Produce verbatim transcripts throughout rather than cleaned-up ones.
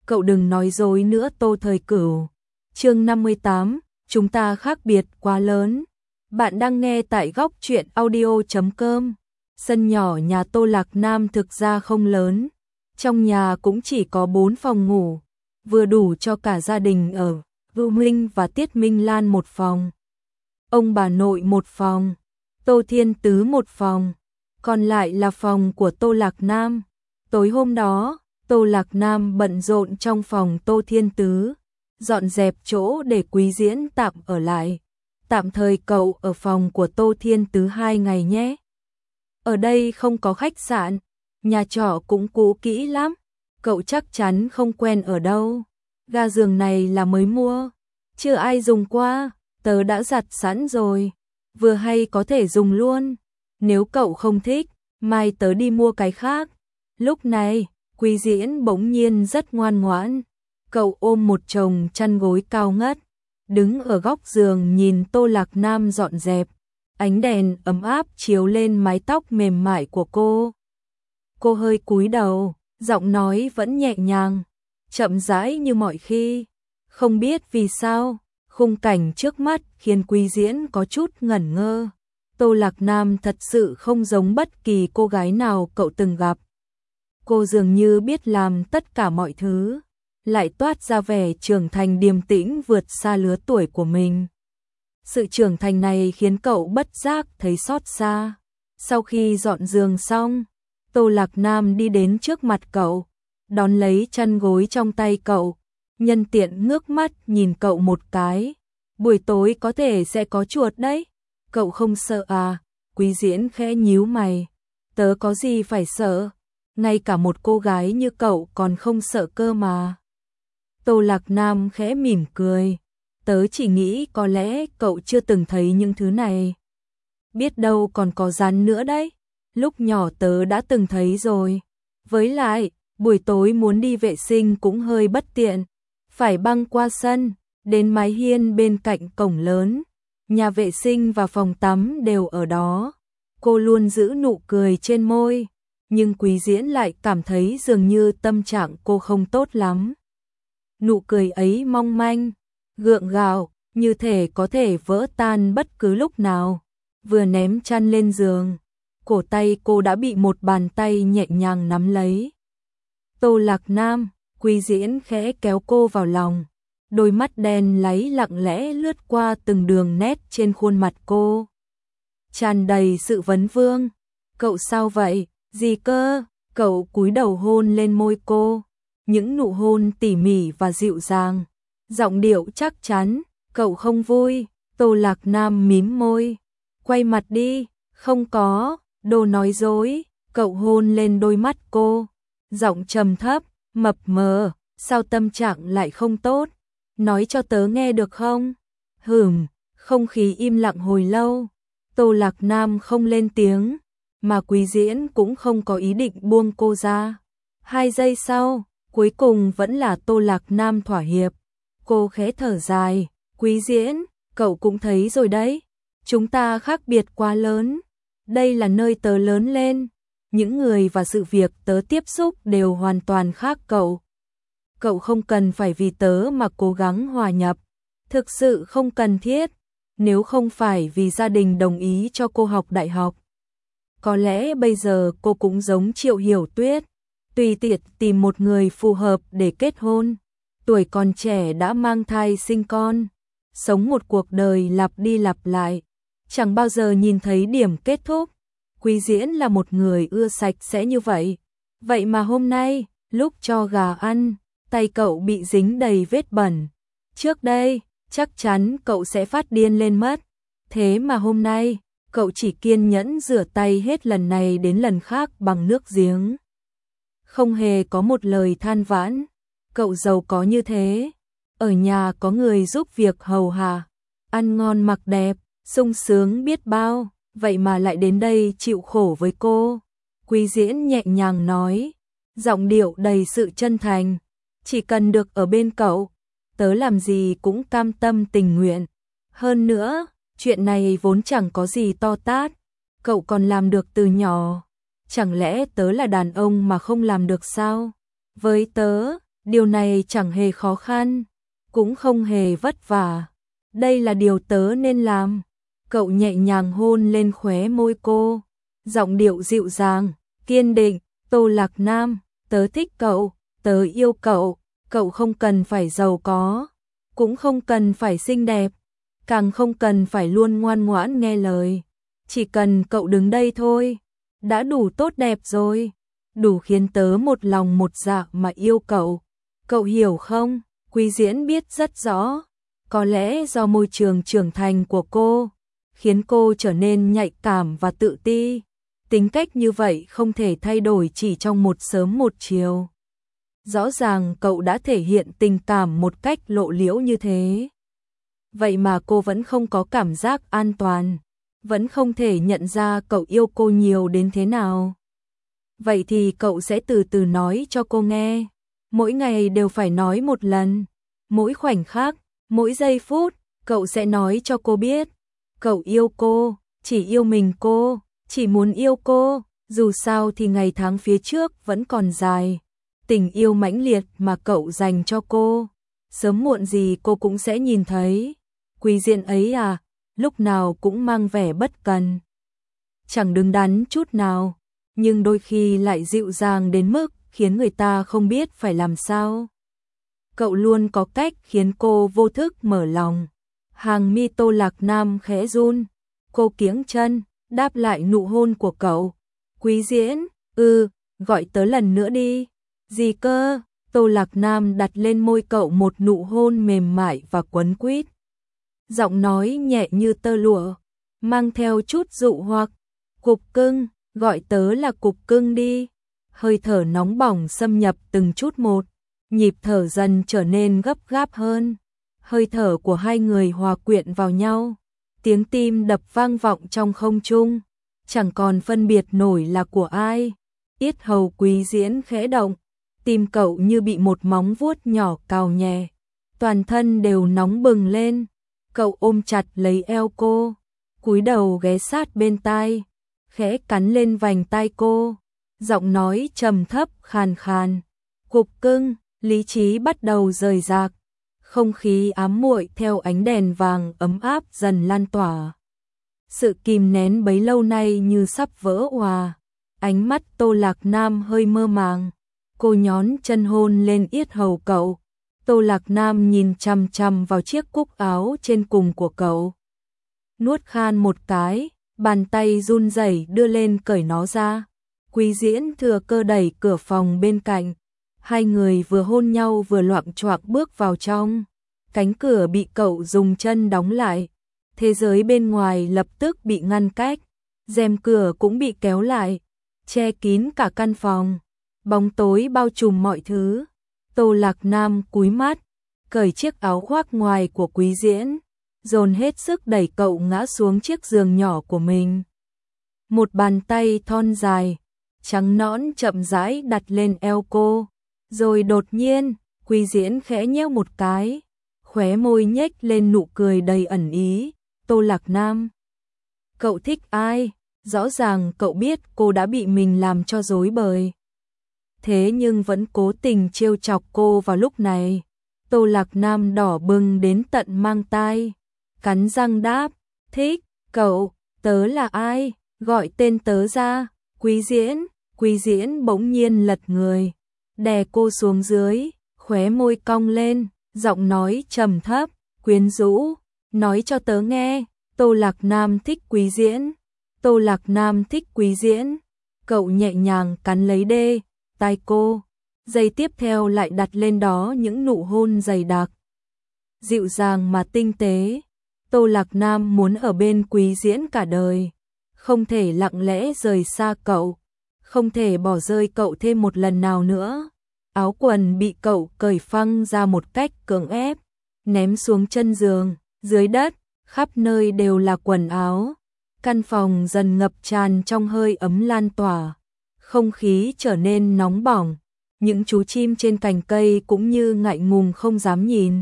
cậu đừng nói dối nữa Tô Thời Cửu. Chương năm mươi tám, chúng ta khác biệt quá lớn. Bạn đang nghe tại góc truyện audio chấm com. Sân nhỏ nhà Tô Lạc Nam thực ra không lớn, trong nhà cũng chỉ có bốn phòng ngủ, vừa đủ cho cả gia đình ở. Vưu Minh và Tiết Minh Lan một phòng, ông bà nội một phòng, Tô Thiên Tứ một phòng, còn lại là phòng của Tô Lạc Nam. Tối hôm đó, Tô Lạc Nam bận rộn trong phòng Tô Thiên Tứ, dọn dẹp chỗ để Quý Diễn tạm ở lại. Tạm thời cậu ở phòng của Tô Thiên Tứ hai ngày nhé. Ở đây không có khách sạn, nhà trọ cũng cũ kỹ lắm, cậu chắc chắn không quen ở đâu. Ga giường này là mới mua, chưa ai dùng qua, tớ đã giặt sẵn rồi, vừa hay có thể dùng luôn. Nếu cậu không thích, mai tớ đi mua cái khác. Lúc này, Quý Diễn bỗng nhiên rất ngoan ngoãn, cậu ôm một chồng chăn gối cao ngất, đứng ở góc giường nhìn Tô Lạc Nam dọn dẹp. Ánh đèn ấm áp chiếu lên mái tóc mềm mại của cô. Cô hơi cúi đầu, giọng nói vẫn nhẹ nhàng, chậm rãi như mọi khi. Không biết vì sao, khung cảnh trước mắt khiến Quý Diễn có chút ngẩn ngơ. Tô Lạc Nam thật sự không giống bất kỳ cô gái nào cậu từng gặp. Cô dường như biết làm tất cả mọi thứ, lại toát ra vẻ trưởng thành điềm tĩnh vượt xa lứa tuổi của mình. Sự trưởng thành này khiến cậu bất giác thấy xót xa. Sau khi dọn giường xong, Tô Lạc Nam đi đến trước mặt cậu, đón lấy chăn gối trong tay cậu, nhân tiện ngước mắt nhìn cậu một cái. Buổi tối có thể sẽ có chuột đấy, cậu không sợ à? Quý Diễn khẽ nhíu mày. Tớ có gì phải sợ, ngay cả một cô gái như cậu còn không sợ cơ mà. Tô Lạc Nam khẽ mỉm cười. Tớ chỉ nghĩ có lẽ cậu chưa từng thấy những thứ này. Biết đâu còn có rắn nữa đấy. Lúc nhỏ tớ đã từng thấy rồi. Với lại, buổi tối muốn đi vệ sinh cũng hơi bất tiện. Phải băng qua sân, đến mái hiên bên cạnh cổng lớn. Nhà vệ sinh và phòng tắm đều ở đó. Cô luôn giữ nụ cười trên môi. Nhưng Quý Diễn lại cảm thấy dường như tâm trạng cô không tốt lắm. Nụ cười ấy mong manh, gượng gạo, như thể có thể vỡ tan bất cứ lúc nào. Vừa ném chăn lên giường, cổ tay cô đã bị một bàn tay nhẹ nhàng nắm lấy. Tô Lạc Nam, Quý Diễn khẽ kéo cô vào lòng, đôi mắt đen láy lặng lẽ lướt qua từng đường nét trên khuôn mặt cô, tràn đầy sự vấn vương. Cậu sao vậy? Gì cơ? Cậu cúi đầu hôn lên môi cô, những nụ hôn tỉ mỉ và dịu dàng, giọng điệu chắc chắn. Cậu không vui? Tô Lạc Nam mím môi, quay mặt đi. Không có, đồ nói dối. Cậu hôn lên đôi mắt cô, giọng trầm thấp, mập mờ. Sao tâm trạng lại không tốt? Nói cho tớ nghe được không? Hửm. Không khí im lặng hồi lâu. Tô Lạc Nam không lên tiếng, mà Quý Diễn cũng không có ý định buông cô ra. Hai giây sau, cuối cùng vẫn là Tô Lạc Nam thỏa hiệp. Cô khẽ thở dài. Quý Diễn, cậu cũng thấy rồi đấy, chúng ta khác biệt quá lớn. Đây là nơi tớ lớn lên, những người và sự việc tớ tiếp xúc đều hoàn toàn khác cậu. Cậu không cần phải vì tớ mà cố gắng hòa nhập, thực sự không cần thiết. Nếu không phải vì gia đình đồng ý cho cô học đại học, có lẽ bây giờ cô cũng giống Triệu Hiểu Tuyết, tùy tiện tìm một người phù hợp để kết hôn. Tuổi còn trẻ đã mang thai sinh con, sống một cuộc đời lặp đi lặp lại, chẳng bao giờ nhìn thấy điểm kết thúc. Quý Diễn là một người ưa sạch sẽ như vậy. Vậy mà hôm nay, lúc cho gà ăn, tay cậu bị dính đầy vết bẩn. Trước đây, chắc chắn cậu sẽ phát điên lên mất. Thế mà hôm nay, cậu chỉ kiên nhẫn rửa tay hết lần này đến lần khác bằng nước giếng. Không hề có một lời than vãn. Cậu giàu có như thế, ở nhà có người giúp việc hầu hạ, ăn ngon mặc đẹp, sung sướng biết bao, vậy mà lại đến đây chịu khổ với cô. Quý Diễn nhẹ nhàng nói, giọng điệu đầy sự chân thành. Chỉ cần được ở bên cậu, tớ làm gì cũng cam tâm tình nguyện. Hơn nữa, chuyện này vốn chẳng có gì to tát, cậu còn làm được từ nhỏ. Chẳng lẽ tớ là đàn ông mà không làm được sao? Với tớ, Điều này chẳng hề khó khăn, cũng không hề vất vả. Đây là điều tớ nên làm. Cậu nhẹ nhàng hôn lên khóe môi cô, giọng điệu dịu dàng, kiên định. Tô Lạc Nam, tớ thích cậu, tớ yêu cậu, cậu không cần phải giàu có, cũng không cần phải xinh đẹp, càng không cần phải luôn ngoan ngoãn nghe lời. Chỉ cần cậu đứng đây thôi, đã đủ tốt đẹp rồi, đủ khiến tớ một lòng một dạ mà yêu cậu. Cậu hiểu không? Quý Diễn biết rất rõ, có lẽ do môi trường trưởng thành của cô, khiến cô trở nên nhạy cảm và tự ti. Tính cách như vậy không thể thay đổi chỉ trong một sớm một chiều. Rõ ràng cậu đã thể hiện tình cảm một cách lộ liễu như thế. Vậy mà cô vẫn không có cảm giác an toàn, vẫn không thể nhận ra cậu yêu cô nhiều đến thế nào. Vậy thì cậu sẽ từ từ nói cho cô nghe. Mỗi ngày đều phải nói một lần. Mỗi khoảnh khắc, mỗi giây phút, cậu sẽ nói cho cô biết. Cậu yêu cô, chỉ yêu mình cô, chỉ muốn yêu cô. Dù sao thì ngày tháng phía trước vẫn còn dài. Tình yêu mãnh liệt mà cậu dành cho cô, sớm muộn gì cô cũng sẽ nhìn thấy. Quý Diễn ấy à, lúc nào cũng mang vẻ bất cần, chẳng đứng đắn chút nào, nhưng đôi khi lại dịu dàng đến mức khiến người ta không biết phải làm sao. Cậu luôn có cách khiến cô vô thức mở lòng. Hàng mi Tô Lạc Nam khẽ run, cô kiếng chân, đáp lại nụ hôn của cậu. Quý Diễn, ừ, gọi tớ lần nữa đi. Gì cơ? Tô Lạc Nam đặt lên môi cậu một nụ hôn mềm mại và quấn quýt. Giọng nói nhẹ như tơ lụa, mang theo chút dụ hoặc. Cục cưng, gọi tớ là cục cưng đi. Hơi thở nóng bỏng xâm nhập từng chút một, nhịp thở dần trở nên gấp gáp hơn. Hơi thở của hai người hòa quyện vào nhau, tiếng tim đập vang vọng trong không trung, chẳng còn phân biệt nổi là của ai. Yết hầu Quý Diễn khẽ động, tim cậu như bị một móng vuốt nhỏ cào nhẹ, toàn thân đều nóng bừng lên. Cậu ôm chặt lấy eo cô, cúi đầu ghé sát bên tai, khẽ cắn lên vành tai cô, giọng nói trầm thấp khàn khàn. Cục cưng, lý trí bắt đầu rời rạc, không khí ám muội theo ánh đèn vàng ấm áp dần lan tỏa. Sự kìm nén bấy lâu nay như sắp vỡ òa. Ánh mắt Tô Lạc Nam hơi mơ màng, cô nhón chân hôn lên yết hầu cậu. Tô Lạc Nam nhìn chằm chằm vào chiếc cúc áo trên cùng của cậu, nuốt khan một cái, bàn tay run rẩy đưa lên cởi nó ra. Quý Diễn thừa cơ đẩy cửa phòng bên cạnh, hai người vừa hôn nhau vừa loạng choạng bước vào trong. Cánh cửa bị cậu dùng chân đóng lại, thế giới bên ngoài lập tức bị ngăn cách, rèm cửa cũng bị kéo lại, che kín cả căn phòng. Bóng tối bao trùm mọi thứ. Tô Lạc Nam cúi mắt, cởi chiếc áo khoác ngoài của Quý Diễn, dồn hết sức đẩy cậu ngã xuống chiếc giường nhỏ của mình. Một bàn tay thon dài, trắng nõn chậm rãi đặt lên eo cô, rồi đột nhiên, Quý Diễn khẽ nhếch một cái, khóe môi nhếch lên nụ cười đầy ẩn ý. Tô Lạc Nam, cậu thích ai? Rõ ràng cậu biết cô đã bị mình làm cho rối bời, thế nhưng vẫn cố tình trêu chọc cô vào lúc này. Tô Lạc Nam đỏ bừng đến tận mang tai, cắn răng đáp, thích. Cậu, tớ là ai? Gọi tên tớ ra. Quý Diễn, Quý Diễn bỗng nhiên lật người, đè cô xuống dưới, khóe môi cong lên, giọng nói trầm thấp, quyến rũ, nói cho tớ nghe. Tô Lạc Nam thích Quý Diễn. Tô Lạc Nam thích Quý Diễn. Cậu nhẹ nhàng cắn lấy đê tai cô, giây tiếp theo lại đặt lên đó những nụ hôn dày đặc, dịu dàng mà tinh tế. Tô Lạc Nam muốn ở bên Quý Diễn cả đời, không thể lặng lẽ rời xa cậu, không thể bỏ rơi cậu thêm một lần nào nữa. Áo quần bị cậu cởi phăng ra một cách cưỡng ép, ném xuống chân giường, dưới đất, khắp nơi đều là quần áo. Căn phòng dần ngập tràn trong hơi ấm lan tỏa, không khí trở nên nóng bỏng, những chú chim trên cành cây cũng như ngại ngùng không dám nhìn,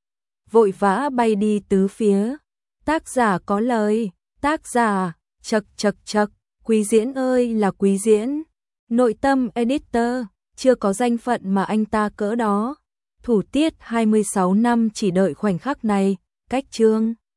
vội vã bay đi tứ phía. Tác giả có lời, tác giả, chật chật chật, Quý Diễn ơi là Quý Diễn. Nội tâm editor, chưa có danh phận mà anh ta cỡ đó. Thủ tiết hai mươi sáu năm chỉ đợi khoảnh khắc này, cách chương